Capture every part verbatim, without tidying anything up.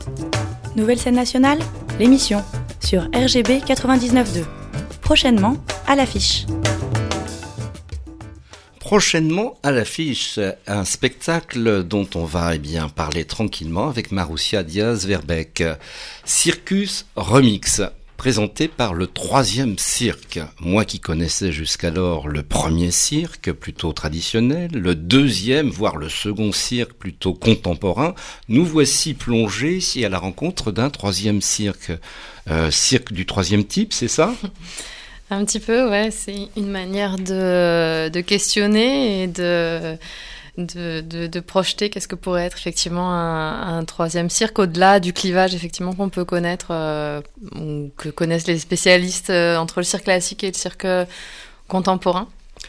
Nouvelle scène nationale, l'émission sur R G B quatre-vingt-dix-neuf point deux. Prochainement à l'affiche. Prochainement à l'affiche, un spectacle dont on va eh bien, parler tranquillement avec Marussia Diaz-Verbeek. Circus Remix, présenté par le troisième cirque. Moi qui connaissais jusqu'alors le premier cirque, plutôt traditionnel, le deuxième, voire le second cirque, plutôt contemporain, nous voici plongés à la rencontre d'un troisième cirque. Euh, cirque du troisième type, c'est ça ? Un petit peu, ouais. C'est une manière de, de questionner et de, de, de, de projeter qu'est-ce que pourrait être effectivement un, un troisième cirque au-delà du clivage effectivement qu'on peut connaître euh, ou que connaissent les spécialistes euh, entre le cirque classique et le cirque contemporain.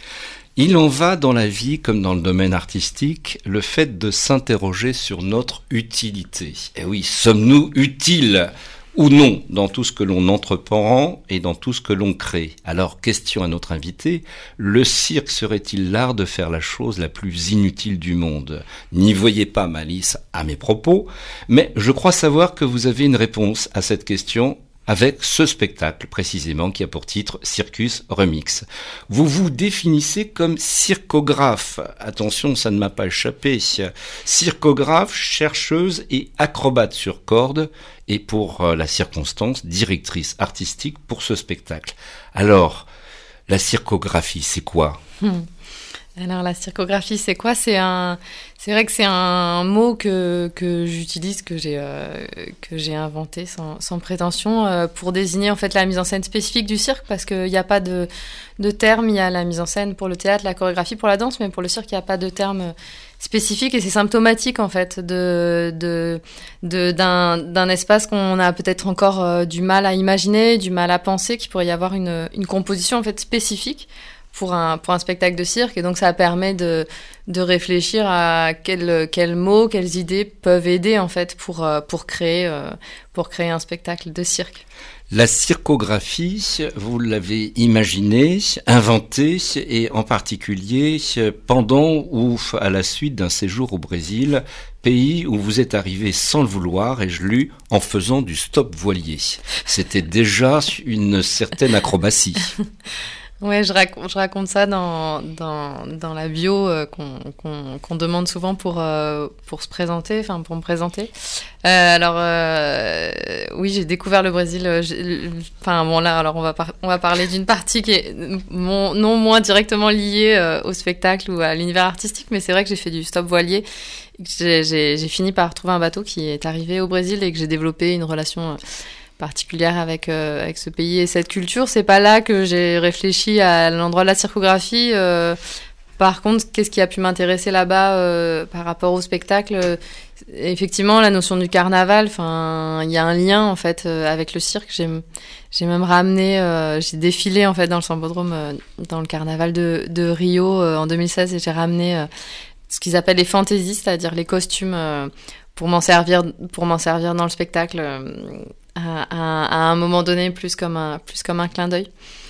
Il en va dans la vie comme dans le domaine artistique, le fait de s'interroger sur notre utilité. Et oui, sommes-nous utiles ? Ou non, dans tout ce que l'on entreprend et dans tout ce que l'on crée. Alors, question à notre invité, le cirque serait-il l'art de faire la chose la plus inutile du monde ? N'y voyez pas malice à mes propos, mais je crois savoir que vous avez une réponse à cette question avec ce spectacle précisément qui a pour titre Circus Remix. Vous vous définissez comme circographe. Attention, ça ne m'a pas échappé. Circographe, chercheuse et acrobate sur corde et pour la circonstance, directrice artistique pour ce spectacle. Alors, la circographie, c'est quoi ? hmm. Alors la circographie, c'est quoi ? C'est un, c'est vrai que c'est un mot que que j'utilise, que j'ai euh, que j'ai inventé sans sans prétention euh, pour désigner en fait la mise en scène spécifique du cirque, parce qu'il n'y a pas de de terme. Il y a la mise en scène pour le théâtre, la chorégraphie pour la danse, mais pour le cirque, il n'y a pas de terme spécifique et c'est symptomatique en fait de de de d'un d'un espace qu'on a peut-être encore euh, du mal à imaginer, du mal à penser qu'il pourrait y avoir une une composition en fait spécifique pour un pour un spectacle de cirque, et donc ça permet de de réfléchir à quels quels mots, quelles idées peuvent aider en fait pour pour créer pour créer un spectacle de cirque. La circographie, vous l'avez imaginée, inventée, et en particulier pendant ou à la suite d'un séjour au Brésil, pays où vous êtes arrivé sans le vouloir, ai-je lu, en faisant du stop voilier. C'était déjà une certaine acrobatie. Ouais, je raconte, je raconte ça dans dans dans la bio euh, qu'on qu'on qu'on demande souvent pour euh, pour se présenter, enfin pour me présenter. Euh, alors euh, oui, j'ai découvert le Brésil. Enfin bon là, alors on va par, on va parler d'une partie qui est mon, non moins directement liée euh, au spectacle ou à l'univers artistique, mais c'est vrai que j'ai fait du stop voilier. J'ai j'ai j'ai fini par trouver un bateau qui est arrivé au Brésil et que j'ai développé une relation Euh, particulière avec euh, avec ce pays et cette culture. C'est pas là que j'ai réfléchi à l'endroit de la circographie. Euh, par contre, qu'est-ce qui a pu m'intéresser là-bas euh, par rapport au spectacle euh, effectivement, la notion du carnaval. Enfin, il y a un lien en fait euh, avec le cirque. J'ai j'ai même ramené, euh, j'ai défilé en fait dans le Sambodrome euh, dans le carnaval de de Rio euh, en deux mille seize et j'ai ramené euh, ce qu'ils appellent les fantaisies, c'est-à-dire les costumes euh, pour m'en servir pour m'en servir dans le spectacle. Euh, À, à, à un moment donné, plus comme un, plus comme un clin d'œil.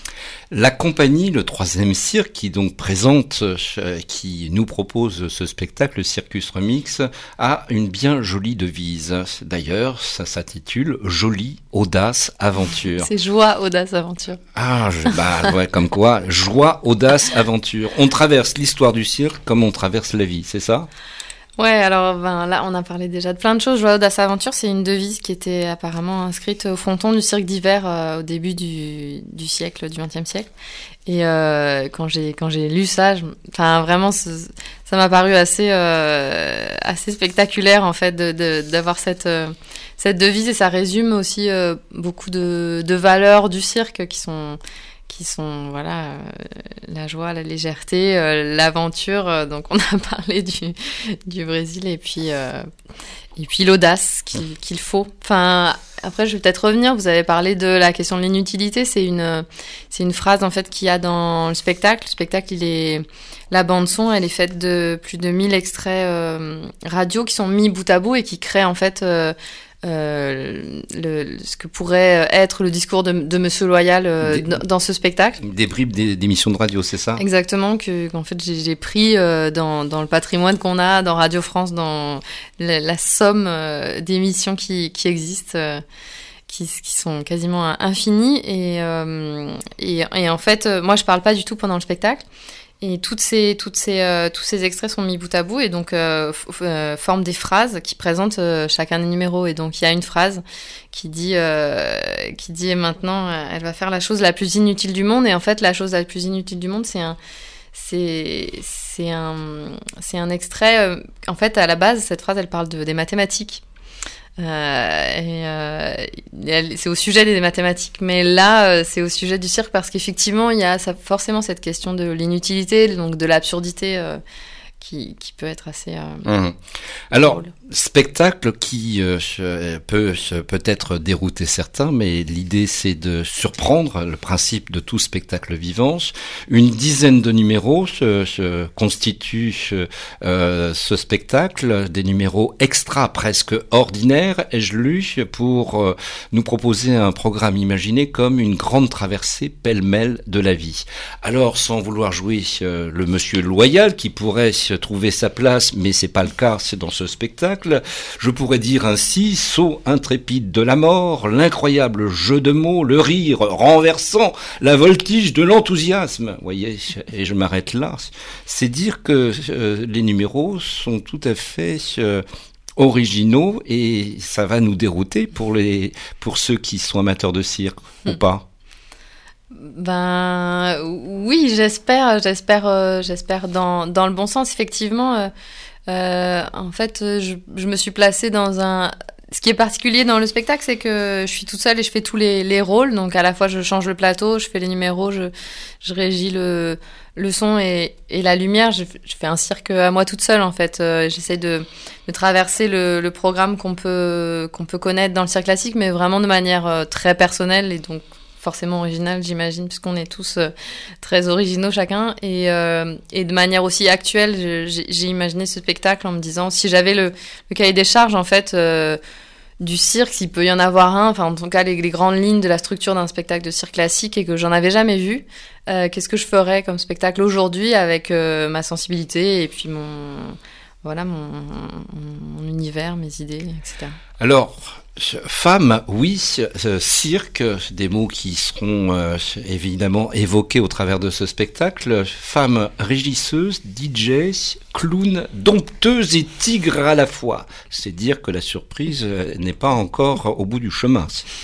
La compagnie, le troisième cirque, qui donc présente, euh, qui nous propose ce spectacle, le Circus Remix, a une bien jolie devise. D'ailleurs, ça s'intitule « Jolie, audace, aventure ». C'est joie, audace, aventure. Ah, je, bah ouais, comme quoi, joie, audace, aventure. On traverse l'histoire du cirque comme on traverse la vie, c'est ça ? Ouais, alors ben, là, on a parlé déjà de plein de choses. Joie, audace, aventure, c'est une devise qui était apparemment inscrite au fronton du cirque d'hiver euh, au début du, du siècle, du vingtième siècle. Et euh, quand j'ai quand j'ai lu ça, je, enfin vraiment, ça m'a paru assez euh, assez spectaculaire en fait de, de d'avoir cette euh, cette devise, et ça résume aussi euh, beaucoup de de valeurs du cirque qui sont qui sont voilà euh, la joie, la légèreté, euh, l'aventure. Euh, donc on a parlé du du Brésil et puis euh, et puis l'audace qu'il, qu'il faut. Enfin après je vais peut-être revenir. Vous avez parlé de la question de l'inutilité. C'est une c'est une phrase en fait qu'il y a dans le spectacle. Le spectacle, il est la bande son, elle est faite de plus de mille extraits euh, radio qui sont mis bout à bout et qui créent en fait euh, euh, le, ce que pourrait être le discours de, de Monsieur Loyal euh, des, dans ce spectacle. Des bribes d'émissions de radio, c'est ça ? Exactement, que, qu'en fait j'ai, j'ai pris euh, dans, dans le patrimoine qu'on a, dans Radio France, dans la, la somme euh, d'émissions qui, qui existent. Euh, Qui, qui sont quasiment infinies et, euh, et, et en fait moi je parle pas du tout pendant le spectacle et toutes ces, toutes ces, euh, tous ces extraits sont mis bout à bout et donc euh, f- euh, forment des phrases qui présentent euh, chacun des numéros et donc il y a une phrase qui dit euh, qui dit maintenant elle va faire la chose la plus inutile du monde et en fait la chose la plus inutile du monde c'est un c'est c'est un c'est un extrait euh, en fait à la base cette phrase elle parle de, des mathématiques. Euh, et, euh, c'est au sujet des mathématiques, mais là euh, c'est au sujet du cirque parce qu'effectivement il y a ça, forcément cette question de l'inutilité, donc de l'absurdité euh, qui, qui peut être assez euh, mmh. Alors drôle. Spectacle qui euh, peut peut-être dérouter certains, mais l'idée c'est de surprendre, le principe de tout spectacle vivant. Une dizaine de numéros se, se constituent euh, ce spectacle, des numéros extra presque ordinaires, ai-je lu, pour euh, nous proposer un programme imaginé comme une grande traversée pêle-mêle de la vie. Alors, sans vouloir jouer euh, le monsieur loyal qui pourrait trouver sa place, mais c'est pas le cas, c'est dans ce spectacle. Je pourrais dire ainsi, saut intrépide de la mort, l'incroyable jeu de mots, le rire renversant, la voltige de l'enthousiasme. Vous voyez, et je m'arrête là. C'est dire que euh, les numéros sont tout à fait euh, originaux et ça va nous dérouter pour les pour ceux qui sont amateurs de cirque mmh. ou pas. Ben oui, j'espère, j'espère, euh, j'espère dans dans le bon sens. Effectivement, euh, euh, en fait, je, je me suis placée dans un. Ce qui est particulier dans le spectacle, c'est que je suis toute seule et je fais tous les les rôles. Donc à la fois, je change le plateau, je fais les numéros, je je régis le le son et et la lumière. Je, je fais un cirque à moi toute seule en fait. Euh, j'essaie de de traverser le le programme qu'on peut qu'on peut connaître dans le cirque classique, mais vraiment de manière euh, très personnelle et donc forcément original, j'imagine, puisqu'on est tous euh, très originaux chacun. Et, euh, et de manière aussi actuelle, je, j'ai, j'ai imaginé ce spectacle en me disant, si j'avais le, le cahier des charges, en fait, euh, du cirque, s'il peut y en avoir un, enfin, en tout cas, les, les grandes lignes de la structure d'un spectacle de cirque classique et que j'en avais jamais vu, euh, qu'est-ce que je ferais comme spectacle aujourd'hui avec euh, ma sensibilité et puis mon... Voilà, mon, mon, mon univers, mes idées, et cetera. Alors, femme, oui, cirque, des mots qui seront euh, évidemment évoqués au travers de ce spectacle. Femme régisseuse, D J, clown, dompteuse et tigre à la fois. C'est dire que la surprise n'est pas encore au bout du chemin.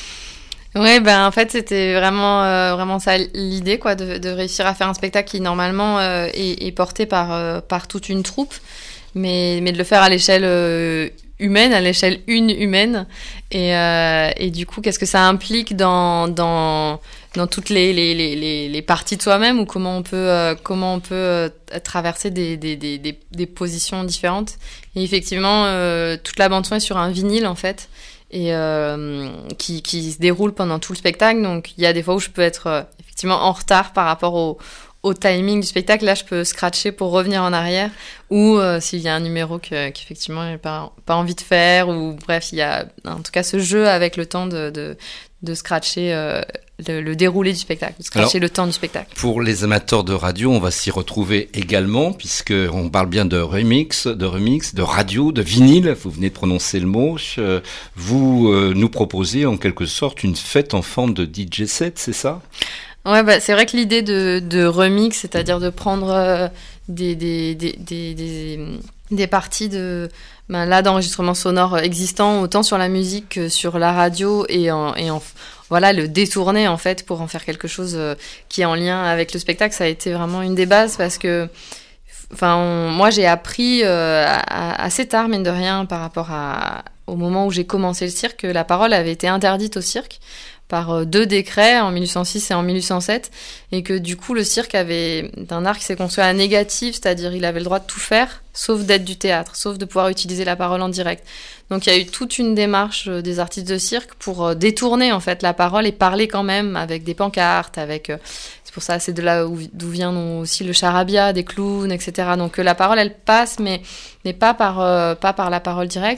Oui, ben en fait c'était vraiment euh, vraiment ça l'idée quoi, de, de réussir à faire un spectacle qui normalement euh, est, est porté par euh, par toute une troupe. Mais, mais de le faire à l'échelle euh, humaine, à l'échelle une humaine. Et, euh, et du coup, qu'est-ce que ça implique dans, dans, dans toutes les, les, les, les parties de soi-même ou comment on peut, euh, comment on peut euh, traverser des, des, des, des, des positions différentes. Et effectivement, euh, toute la bande-son est sur un vinyle, en fait, et euh, qui, qui se déroule pendant tout le spectacle. Donc, il y a des fois où je peux être euh, effectivement en retard par rapport au au timing du spectacle, là je peux scratcher pour revenir en arrière ou euh, s'il y a un numéro que, qu'effectivement j'ai pas, pas envie de faire ou bref il y a en tout cas ce jeu avec le temps de, de, de scratcher euh, le, le déroulé du spectacle, de scratcher Alors, le temps du spectacle. Pour les amateurs de radio, on va s'y retrouver également puisque on parle bien de remix, de remix, de radio, de vinyle, vous venez de prononcer le mot, vous euh, nous proposez en quelque sorte une fête en forme de D J set, c'est ça ? Ouais, bah, c'est vrai que l'idée de, de remix, c'est-à-dire de prendre euh, des, des, des, des, des, des parties de, ben, là, d'enregistrements sonores existants, autant sur la musique que sur la radio, et en, et en voilà, le détourner, en fait, pour en faire quelque chose euh, qui est en lien avec le spectacle, ça a été vraiment une des bases, parce que, enfin, on, moi, j'ai appris euh, à, assez tard, mine de rien, par rapport à, au moment où j'ai commencé le cirque, que la parole avait été interdite au cirque, par deux décrets en mille huit cent six et en mille huit cent sept, et que du coup le cirque avait un art qui s'est construit à la négative, c'est-à-dire il avait le droit de tout faire, sauf d'être du théâtre, sauf de pouvoir utiliser la parole en direct. Donc il y a eu toute une démarche des artistes de cirque pour détourner en fait la parole et parler quand même avec des pancartes, avec... C'est pour ça, c'est de là où, d'où vient aussi le charabia, des clowns, et cetera. Donc la parole, elle passe, mais, mais pas, par, euh, pas par la parole directe.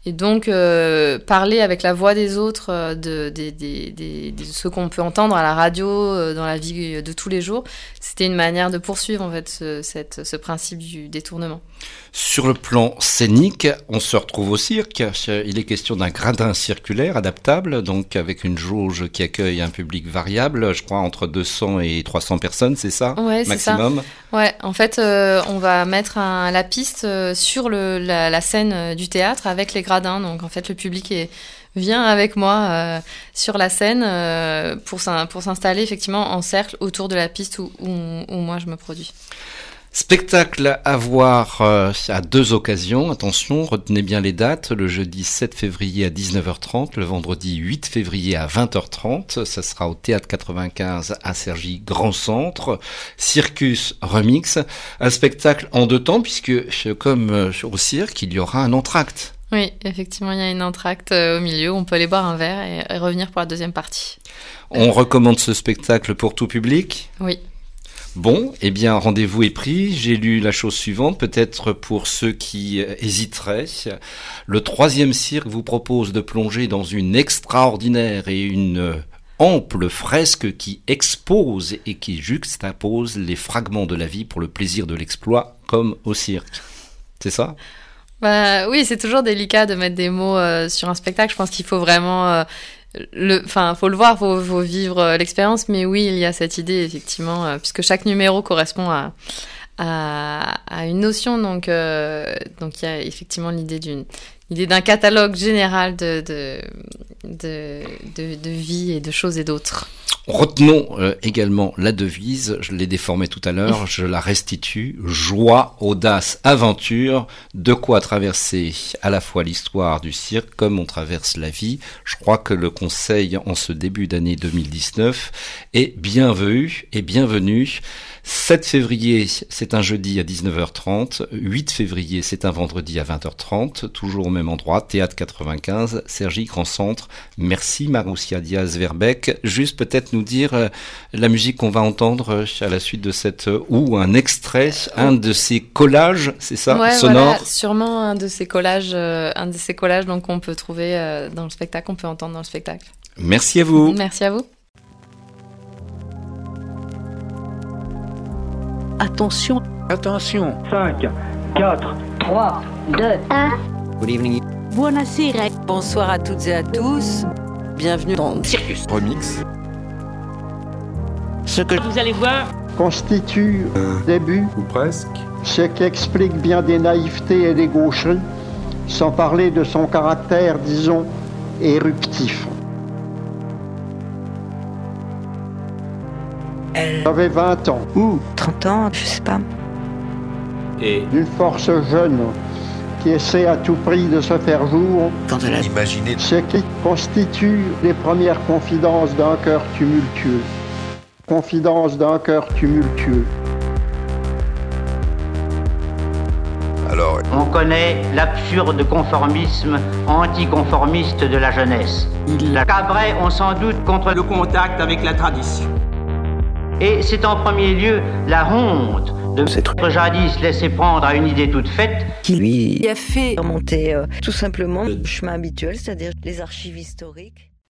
Et donc, euh, parler avec la voix des autres, euh, de, de, de, de, de ce qu'on peut entendre à la radio, euh, dans la vie de tous les jours, c'était une manière de poursuivre en fait ce, cette, ce principe du détournement. Sur le plan scénique, on se retrouve au cirque. Il est question d'un gradin circulaire adaptable, donc avec une jauge qui accueille un public variable, je crois entre deux cents et trois cents personnes, c'est ça, ouais, maximum. C'est ça. Ouais, en fait, euh, on va mettre un, la piste euh, sur le, la, la scène du théâtre avec les gradins. Donc en fait, le public est, vient avec moi euh, sur la scène euh, pour, pour s'installer effectivement en cercle autour de la piste où, où, où moi je me produis. Spectacle à voir euh, à deux occasions, attention, retenez bien les dates, le jeudi sept février à dix-neuf heures trente, le vendredi huit février à vingt heures trente, ça sera au Théâtre quatre-vingt-quinze à Cergy Grand Centre, Circus Remix, un spectacle en deux temps puisque comme au cirque, il y aura un entracte. Oui, effectivement, il y a une entracte au milieu, on peut aller boire un verre et revenir pour la deuxième partie. On recommande ce spectacle pour tout public ? Oui. Bon, eh bien, rendez-vous est pris. J'ai lu la chose suivante, peut-être pour ceux qui hésiteraient. Le troisième cirque vous propose de plonger dans une extraordinaire et une ample fresque qui expose et qui juxtapose les fragments de la vie pour le plaisir de l'exploit, comme au cirque. C'est ça ? Bah, oui, c'est toujours délicat de mettre des mots euh, sur un spectacle. Je pense qu'il faut vraiment... Euh, Le, enfin, faut le voir, faut, faut vivre euh, l'expérience, mais oui, il y a cette idée effectivement, euh, puisque chaque numéro correspond à à, à une notion, donc euh, donc il y a effectivement l'idée d'une l'idée d'un catalogue général de de de de, de vie et de choses et d'autres. Retenons euh, également la devise, je l'ai déformée tout à l'heure, je la restitue, joie, audace, aventure, de quoi traverser à la fois l'histoire du cirque comme on traverse la vie. Je crois que le conseil en ce début d'année deux mille dix-neuf est bienvenu et bienvenu. sept février, c'est un jeudi à dix-neuf heures trente, huit février, c'est un vendredi à vingt heures trente, toujours au même endroit, Théâtre quatre-vingt-quinze, Cergy Grand Centre. Merci Maroussia Diaz-Verbeek. Juste peut-être nous dire euh, la musique qu'on va entendre euh, à la suite de cette euh, ou un extrait, un de ces collages, c'est ça, ouais, sonore. Voilà, sûrement un de ces collages, euh, un de ces collages donc qu'on peut trouver euh, dans le spectacle, qu'on peut entendre dans le spectacle. Merci à vous. Merci à vous. Attention. Attention. cinq, quatre, trois, deux, un. Good evening. Buonasera. Bonsoir à toutes et à tous. Bienvenue dans Circus Remix. Ce que vous allez voir constitue Euh, début, ou presque. ce qui explique bien des naïvetés et des gaucheries, sans parler de son caractère, disons, éruptif. Elle. J'avais vingt ans, ou trente ans, je sais pas. Et d'une force jeune qui essaie à tout prix de se faire jour, Quand elle a imaginez ce qui constitue les premières confidences d'un cœur tumultueux. Confidences d'un cœur tumultueux. alors On connaît l'absurde conformisme anticonformiste de la jeunesse. La Cabret ont sans doute contre le contact avec la tradition. Et c'est en premier lieu la honte de s'être jadis laissé prendre à une idée toute faite qui lui a fait remonter euh, tout simplement le chemin habituel, c'est-à-dire les archives historiques.